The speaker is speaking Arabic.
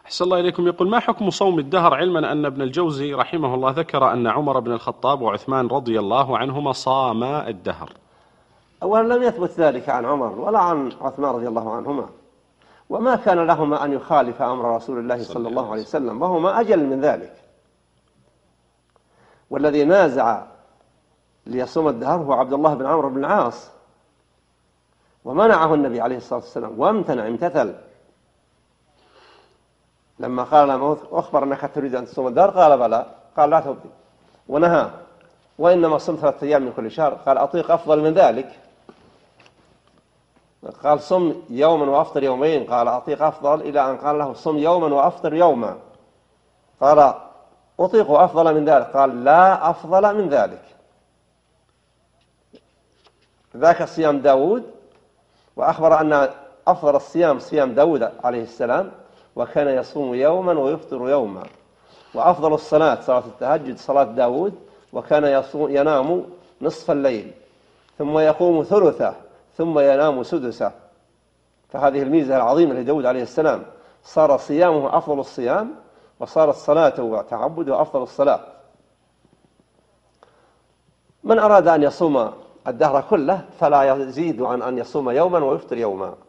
أحسن الله إليكم. يقول: ما حكم صوم الدهر، علما أن ابن الجوزي رحمه الله ذكر أن عمر بن الخطاب وعثمان رضي الله عنهما صاما الدهر؟ أولا لم يثبت ذلك عن عمر ولا عن عثمان رضي الله عنهما، وما كان لهما أن يخالف أمر رسول الله صلى الله عليه وسلم، وهما أجل من ذلك. والذي نازع ليصوم الدهر هو عبد الله بن عمرو بن العاص، ومنعه النبي عليه الصلاة والسلام وامتنع، امتثل لما قال له: أخبر أنك تريد أن تصوم الدهر؟ قال: بلى. قال: لا تبدي. ونهى: وإنما صم 3 أيام من كل شهر. قال: أطيق أفضل من ذلك. قال: صم يوما وأفطر يومين. قال: أطيق أفضل، إلى أن قال له: صم يوما وأفطر يوما. قال: أطيق أفضل من ذلك. قال: لا أفضل من ذلك. ذاك صيام داود، وأخبر أن أفضل الصيام صيام داود عليه السلام، وكان يصوم يوما ويفطر يوما. وأفضل الصلاة صلاة التهجد صلاة داود، وكان ينام نصف الليل ثم يقوم ثلثه ثم ينام سدسه. فهذه الميزة العظيمة لداود عليه السلام، صار صيامه أفضل الصيام، وصارت صلاته وتعبده أفضل الصلاة. من أراد أن يصوم الدهر كله فلا يزيد عن أن يصوم يوما ويفطر يوما.